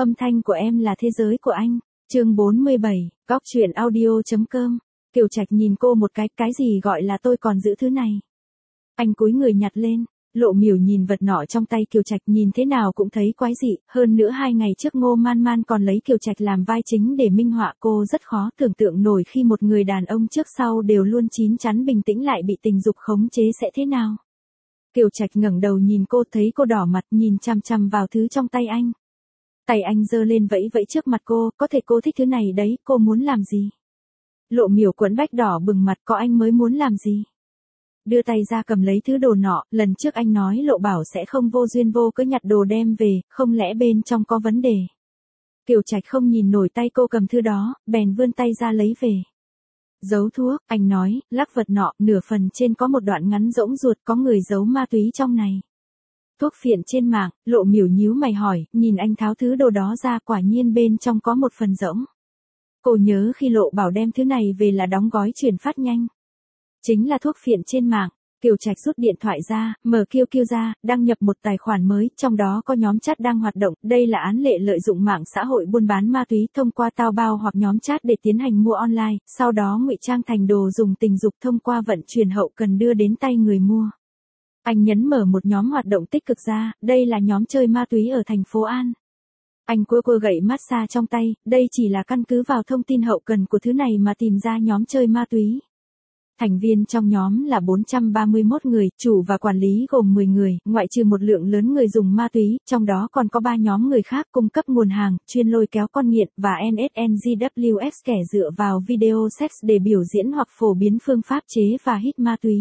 Âm thanh của em là thế giới của anh. Chương 47, Góc truyện audio.com. Kiều Trạch nhìn cô một cái gì gọi là tôi còn giữ thứ này. Anh cúi người nhặt lên. Lộ Miểu nhìn vật nọ trong tay Kiều Trạch nhìn thế nào cũng thấy quái dị, hơn nữa 2 ngày trước Ngô Man Man còn lấy Kiều Trạch làm vai chính để minh họa, cô rất khó tưởng tượng nổi khi một người đàn ông trước sau đều luôn chín chắn bình tĩnh lại bị tình dục khống chế sẽ thế nào. Kiều Trạch ngẩng đầu nhìn cô, thấy cô đỏ mặt nhìn chằm chằm vào thứ trong tay anh. Tay anh giơ lên vẫy vẫy trước mặt cô, có thể cô thích thứ này đấy, cô muốn làm gì? Lộ Miểu quẫn bách đỏ bừng mặt, có anh mới muốn làm gì? Đưa tay ra cầm lấy thứ đồ nọ, lần trước anh nói Lộ bảo sẽ không vô duyên vô cớ nhặt đồ đem về, không lẽ bên trong có vấn đề? Kiều Trạch không nhìn nổi tay cô cầm thứ đó, bèn vươn tay ra lấy về. Giấu thuốc, anh nói, lắc vật nọ, nửa phần trên có một đoạn ngắn rỗng ruột, có người giấu ma túy trong này. Thuốc phiện trên mạng, Lộ Miểu nhíu mày hỏi, nhìn anh tháo thứ đồ đó ra, quả nhiên bên trong có một phần rỗng. Cô nhớ khi Lộ bảo đem thứ này về là đóng gói chuyển phát nhanh. Chính là thuốc phiện trên mạng. Kiều Trạch rút điện thoại ra, mở QQ ra, đăng nhập một tài khoản mới, trong đó có nhóm chat đang hoạt động, đây là án lệ lợi dụng mạng xã hội buôn bán ma túy thông qua Taobao hoặc nhóm chat để tiến hành mua online, sau đó ngụy trang thành đồ dùng tình dục thông qua vận chuyển hậu cần đưa đến tay người mua. Anh nhấn mở một nhóm hoạt động tích cực ra, đây là nhóm chơi ma túy ở thành phố An. Anh cua gậy massage trong tay, đây chỉ là căn cứ vào thông tin hậu cần của thứ này mà tìm ra nhóm chơi ma túy. Thành viên trong nhóm là 431 người, chủ và quản lý gồm 10 người, ngoại trừ một lượng lớn người dùng ma túy, trong đó còn có 3 nhóm người khác cung cấp nguồn hàng, chuyên lôi kéo con nghiện, và NSNGWS kẻ dựa vào video sex để biểu diễn hoặc phổ biến phương pháp chế và hít ma túy.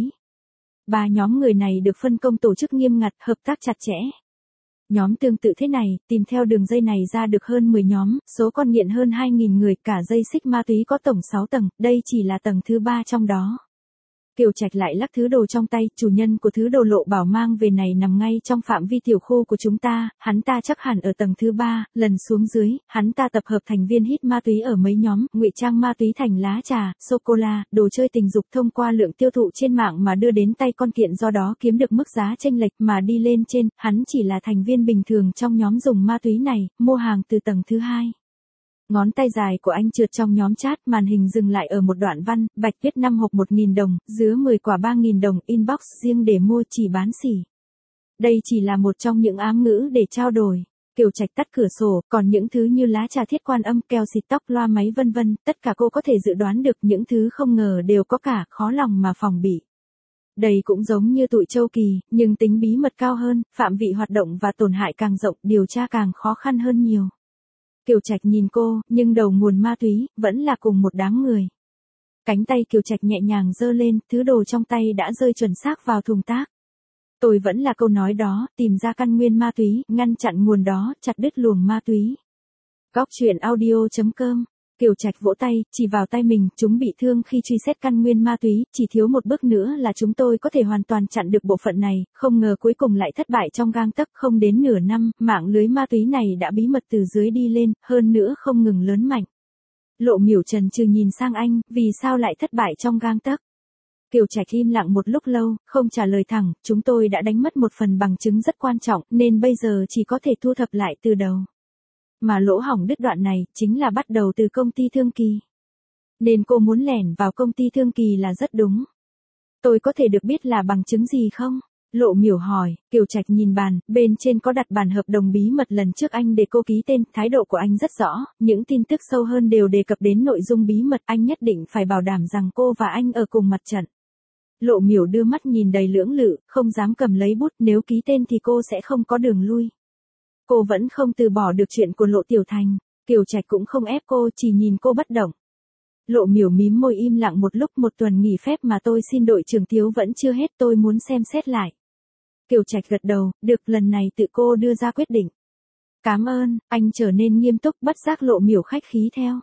3 nhóm người này được phân công tổ chức nghiêm ngặt, hợp tác chặt chẽ. Nhóm tương tự thế này, tìm theo đường dây này ra được hơn 10 nhóm, số con nghiện hơn 2.000 người, cả dây xích ma túy có tổng 6 tầng, đây chỉ là tầng thứ 3 trong đó. Kiều Trạch lại lắc thứ đồ trong tay, chủ nhân của thứ đồ Lộ bảo mang về này nằm ngay trong phạm vi tiểu khu của chúng ta, hắn ta chắc hẳn ở tầng thứ 3, lần xuống dưới, hắn ta tập hợp thành viên hít ma túy ở mấy nhóm, ngụy trang ma túy thành lá trà, sô-cô-la, đồ chơi tình dục thông qua lượng tiêu thụ trên mạng mà đưa đến tay con nghiện, do đó kiếm được mức giá chênh lệch mà đi lên trên, hắn chỉ là thành viên bình thường trong nhóm dùng ma túy này, mua hàng từ tầng thứ 2. Ngón tay dài của anh trượt trong nhóm chat, màn hình dừng lại ở một đoạn văn, bạch viết 5 hộp 1.000 đồng, dứa 10 quả 3.000 đồng, inbox riêng để mua, chỉ bán xỉ. Đây chỉ là một trong những ám ngữ để trao đổi. Kiều Trạch tắt cửa sổ, còn những thứ như lá trà thiết quan âm, keo xịt tóc, loa máy vân vân, tất cả cô có thể dự đoán được, những thứ không ngờ đều có cả, khó lòng mà phòng bị. Đây cũng giống như tụi Châu Kỳ, nhưng tính bí mật cao hơn, phạm vị hoạt động và tổn hại càng rộng, điều tra càng khó khăn hơn nhiều. Kiều Trạch nhìn cô, nhưng đầu nguồn ma túy, vẫn là cùng một đám người. Cánh tay Kiều Trạch nhẹ nhàng giơ lên, thứ đồ trong tay đã rơi chuẩn xác vào thùng rác. Tôi vẫn là câu nói đó, tìm ra căn nguyên ma túy, ngăn chặn nguồn đó, chặt đứt luồng ma túy. Góc truyện audio.com. Kiều Trạch vỗ tay, chỉ vào tay mình, chúng bị thương khi truy xét căn nguyên ma túy, chỉ thiếu một bước nữa là chúng tôi có thể hoàn toàn chặn được bộ phận này, không ngờ cuối cùng lại thất bại trong gang tấc, không đến nửa năm, mạng lưới ma túy này đã bí mật từ dưới đi lên, hơn nữa không ngừng lớn mạnh. Lộ Miểu chần chừ nhìn sang anh, vì sao lại thất bại trong gang tấc? Kiều Trạch im lặng một lúc lâu, không trả lời thẳng, chúng tôi đã đánh mất một phần bằng chứng rất quan trọng, nên bây giờ chỉ có thể thu thập lại từ đầu. Mà lỗ hổng đứt đoạn này, chính là bắt đầu từ công ty Thương Kỳ. Nên cô muốn lẻn vào công ty Thương Kỳ là rất đúng. Tôi có thể được biết là bằng chứng gì không? Lộ Miểu hỏi. Kiều Trạch nhìn bàn, bên trên có đặt bản hợp đồng bí mật lần trước anh để cô ký tên, thái độ của anh rất rõ, những tin tức sâu hơn đều đề cập đến nội dung bí mật, anh nhất định phải bảo đảm rằng cô và anh ở cùng mặt trận. Lộ Miểu đưa mắt nhìn đầy lưỡng lự, không dám cầm lấy bút, nếu ký tên thì cô sẽ không có đường lui. Cô vẫn không từ bỏ được chuyện của Lộ Tiểu Thành, Kiều Trạch cũng không ép cô, chỉ nhìn cô bất động. Lộ Miểu mím môi im lặng một lúc, một tuần nghỉ phép mà tôi xin đội trưởng thiếu vẫn chưa hết, tôi muốn xem xét lại. Kiều Trạch gật đầu, được, lần này tự cô đưa ra quyết định. Cảm ơn, anh trở nên nghiêm túc, bất giác Lộ Miểu khách khí theo.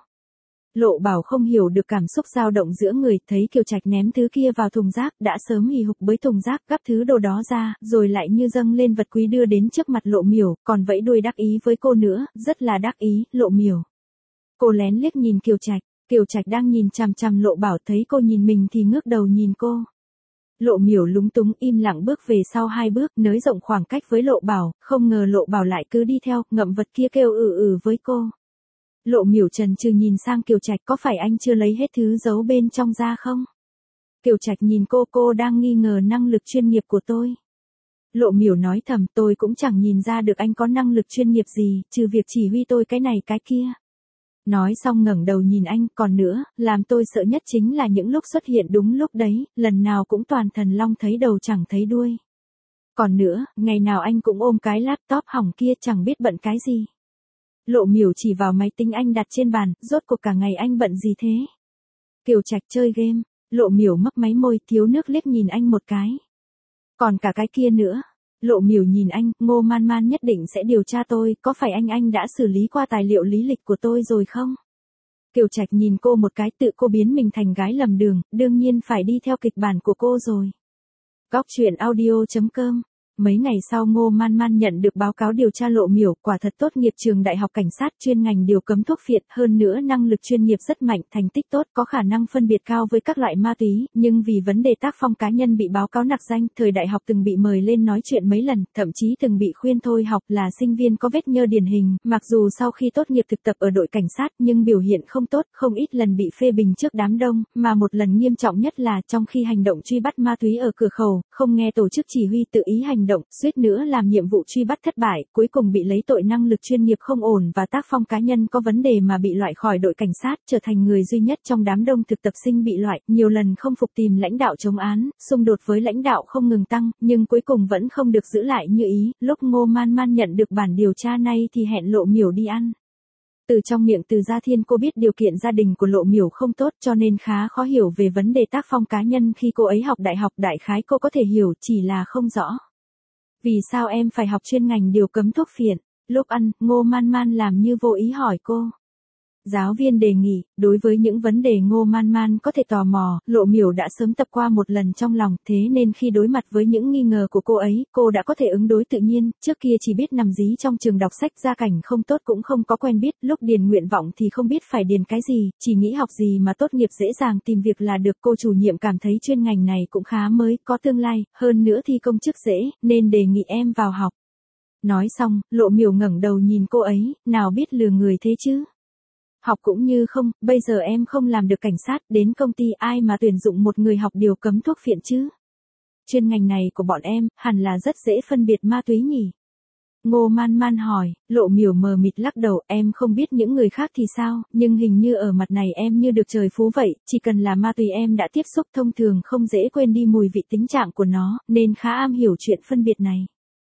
Lộ Bảo không hiểu được cảm xúc dao động giữa người, thấy Kiều Trạch ném thứ kia vào thùng rác, đã sớm hì hục bới thùng rác, gắp thứ đồ đó ra, rồi lại như dâng lên vật quý đưa đến trước mặt Lộ Miểu, còn vẫy đuôi đắc ý với cô nữa, rất là đắc ý, Lộ Miểu. Cô lén liếc nhìn Kiều Trạch đang nhìn chằm chằm Lộ Bảo, thấy cô nhìn mình thì ngước đầu nhìn cô. Lộ Miểu lúng túng im lặng bước về sau 2 bước, nới rộng khoảng cách với Lộ Bảo, không ngờ Lộ Bảo lại cứ đi theo, ngậm vật kia kêu với cô. Lộ Miểu chần chừ nhìn sang Kiều Trạch, có phải anh chưa lấy hết thứ giấu bên trong ra không? Kiều Trạch nhìn cô đang nghi ngờ năng lực chuyên nghiệp của tôi. Lộ Miểu nói thầm, tôi cũng chẳng nhìn ra được anh có năng lực chuyên nghiệp gì, trừ việc chỉ huy tôi cái này cái kia. Nói xong ngẩng đầu nhìn anh, còn nữa, làm tôi sợ nhất chính là những lúc xuất hiện đúng lúc đấy, lần nào cũng toàn thần long thấy đầu chẳng thấy đuôi. Còn nữa, ngày nào anh cũng ôm cái laptop hỏng kia chẳng biết bận cái gì. Lộ Miểu chỉ vào máy tính anh đặt trên bàn, rốt cuộc cả ngày anh bận gì thế? Kiều Trạch chơi game. Lộ Miểu mấp máy môi, thiếu nước liếc nhìn anh một cái. Còn cả cái kia nữa. Lộ Miểu nhìn anh, Ngô Man Man nhất định sẽ điều tra tôi, có phải anh đã xử lý qua tài liệu lý lịch của tôi rồi không? Kiều Trạch nhìn cô một cái, tự cô biến mình thành gái lầm đường, đương nhiên phải đi theo kịch bản của cô rồi. Góc truyện audio.com. Mấy ngày sau Ngô Man Man nhận được báo cáo điều tra Lộ Miểu, quả thật tốt nghiệp trường đại học cảnh sát chuyên ngành điều cấm thuốc phiện, hơn nữa năng lực chuyên nghiệp rất mạnh, thành tích tốt, có khả năng phân biệt cao với các loại ma túy, nhưng vì vấn đề tác phong cá nhân bị báo cáo nặc danh, thời đại học từng bị mời lên nói chuyện mấy lần, thậm chí từng bị khuyên thôi học, là sinh viên có vết nhơ điển hình, mặc dù sau khi tốt nghiệp thực tập ở đội cảnh sát nhưng biểu hiện không tốt, không ít lần bị phê bình trước đám đông, mà một lần nghiêm trọng nhất là trong khi hành động truy bắt ma túy ở cửa khẩu, không nghe tổ chức chỉ huy tự ý hành động, suýt nữa làm nhiệm vụ truy bắt thất bại, cuối cùng bị lấy tội năng lực chuyên nghiệp không ổn và tác phong cá nhân có vấn đề mà bị loại khỏi đội cảnh sát, trở thành người duy nhất trong đám đông thực tập sinh bị loại, nhiều lần không phục tìm lãnh đạo chống án, xung đột với lãnh đạo không ngừng tăng, nhưng cuối cùng vẫn không được giữ lại như ý, lúc Ngô Man Man nhận được bản điều tra này thì hẹn Lộ Miểu đi ăn. Từ trong miệng Từ Gia Thiên cô biết điều kiện gia đình của Lộ Miểu không tốt cho nên khá khó hiểu về vấn đề tác phong cá nhân khi cô ấy học đại học, đại khái cô có thể hiểu, chỉ là không rõ. Vì sao em phải học chuyên ngành điều cấm thuốc phiện? Lúc ăn, Ngô Man Man làm như vô ý hỏi cô. Giáo viên đề nghị, đối với những vấn đề Ngô Man Man có thể tò mò, Lộ Miểu đã sớm tập qua một lần trong lòng, thế nên khi đối mặt với những nghi ngờ của cô ấy, cô đã có thể ứng đối tự nhiên, trước kia chỉ biết nằm dí trong trường đọc sách, gia cảnh không tốt cũng không có quen biết, lúc điền nguyện vọng thì không biết phải điền cái gì, chỉ nghĩ học gì mà tốt nghiệp dễ dàng tìm việc là được. Cô chủ nhiệm cảm thấy chuyên ngành này cũng khá mới, có tương lai, hơn nữa thi công chức dễ, nên đề nghị em vào học. Nói xong, Lộ Miểu ngẩng đầu nhìn cô ấy, nào biết lừa người thế chứ. Học cũng như không, bây giờ em không làm được cảnh sát, đến công ty ai mà tuyển dụng một người học điều cấm thuốc phiện chứ. Chuyên ngành này của bọn em, hẳn là rất dễ phân biệt ma túy nhỉ. Ngô Man Man hỏi, Lộ Miểu mờ mịt lắc đầu, em không biết những người khác thì sao, nhưng hình như ở mặt này em như được trời phú vậy, chỉ cần là ma túy em đã tiếp xúc thông thường không dễ quên đi mùi vị tính trạng của nó, nên khá am hiểu chuyện phân biệt này.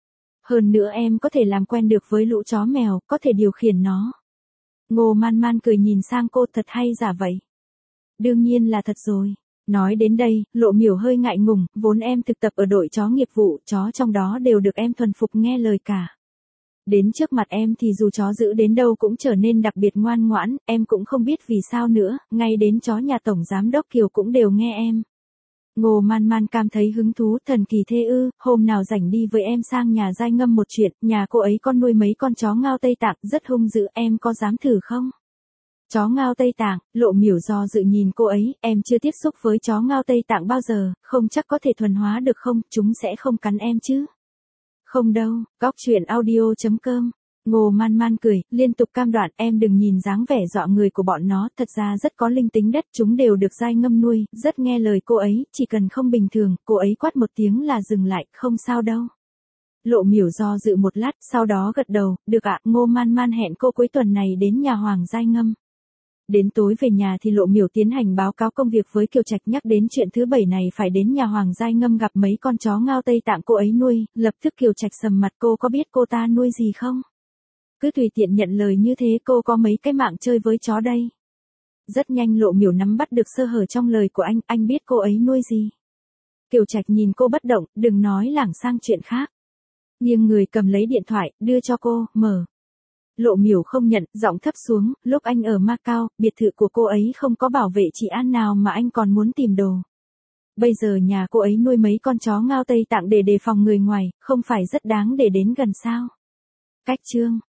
Hơn nữa em có thể làm quen được với lũ chó mèo, có thể điều khiển nó. Ngô Man Man cười nhìn sang cô, thật hay giả vậy? Đương nhiên là thật rồi. Nói đến đây, Lộ Miểu hơi ngại ngùng, vốn em thực tập ở đội chó nghiệp vụ, chó trong đó đều được em thuần phục nghe lời cả. Đến trước mặt em thì dù chó dữ đến đâu cũng trở nên đặc biệt ngoan ngoãn, em cũng không biết vì sao nữa, ngay đến chó nhà Tổng Giám Đốc Kiều cũng đều nghe em. Ngô Man Man cảm thấy hứng thú, thần kỳ thế ư, hôm nào rảnh đi với em sang nhà Giai Ngâm một chuyện, nhà cô ấy con nuôi mấy con chó Ngao Tây Tạng, rất hung dữ, em có dám thử không? Chó Ngao Tây Tạng, Lộ Miểu do dự nhìn cô ấy, em chưa tiếp xúc với chó Ngao Tây Tạng bao giờ, không chắc có thể thuần hóa được không, chúng sẽ không cắn em chứ? Không đâu, góc truyện audio.com. Ngô Man Man cười, liên tục cam đoan, em đừng nhìn dáng vẻ dọa người của bọn nó, thật ra rất có linh tính đất, chúng đều được Giai Ngâm nuôi, rất nghe lời cô ấy, chỉ cần không bình thường, cô ấy quát một tiếng là dừng lại, không sao đâu. Lộ Miểu do dự một lát, sau đó gật đầu, được ạ, Ngô Man Man hẹn cô cuối tuần này đến nhà Hoàng Giai Ngâm. Đến tối về nhà thì Lộ Miểu tiến hành báo cáo công việc với Kiều Trạch, nhắc đến chuyện thứ bảy này phải đến nhà Hoàng Giai Ngâm gặp mấy con chó Ngao Tây Tạng cô ấy nuôi, lập tức Kiều Trạch sầm mặt, cô có biết cô ta nuôi gì không? Cứ tùy tiện nhận lời như thế, cô có mấy cái mạng chơi với chó đây. Rất nhanh Lộ Miểu nắm bắt được sơ hở trong lời của anh biết cô ấy nuôi gì. Kiều Trạch nhìn cô bất động, đừng nói lảng sang chuyện khác. Nhưng người cầm lấy điện thoại, đưa cho cô, mở. Lộ Miểu không nhận, giọng thấp xuống, lúc anh ở Macau, biệt thự của cô ấy không có bảo vệ trị an nào mà anh còn muốn tìm đồ. Bây giờ nhà cô ấy nuôi mấy con chó Ngao Tây Tạng để đề phòng người ngoài, không phải rất đáng để đến gần sao? Cách chương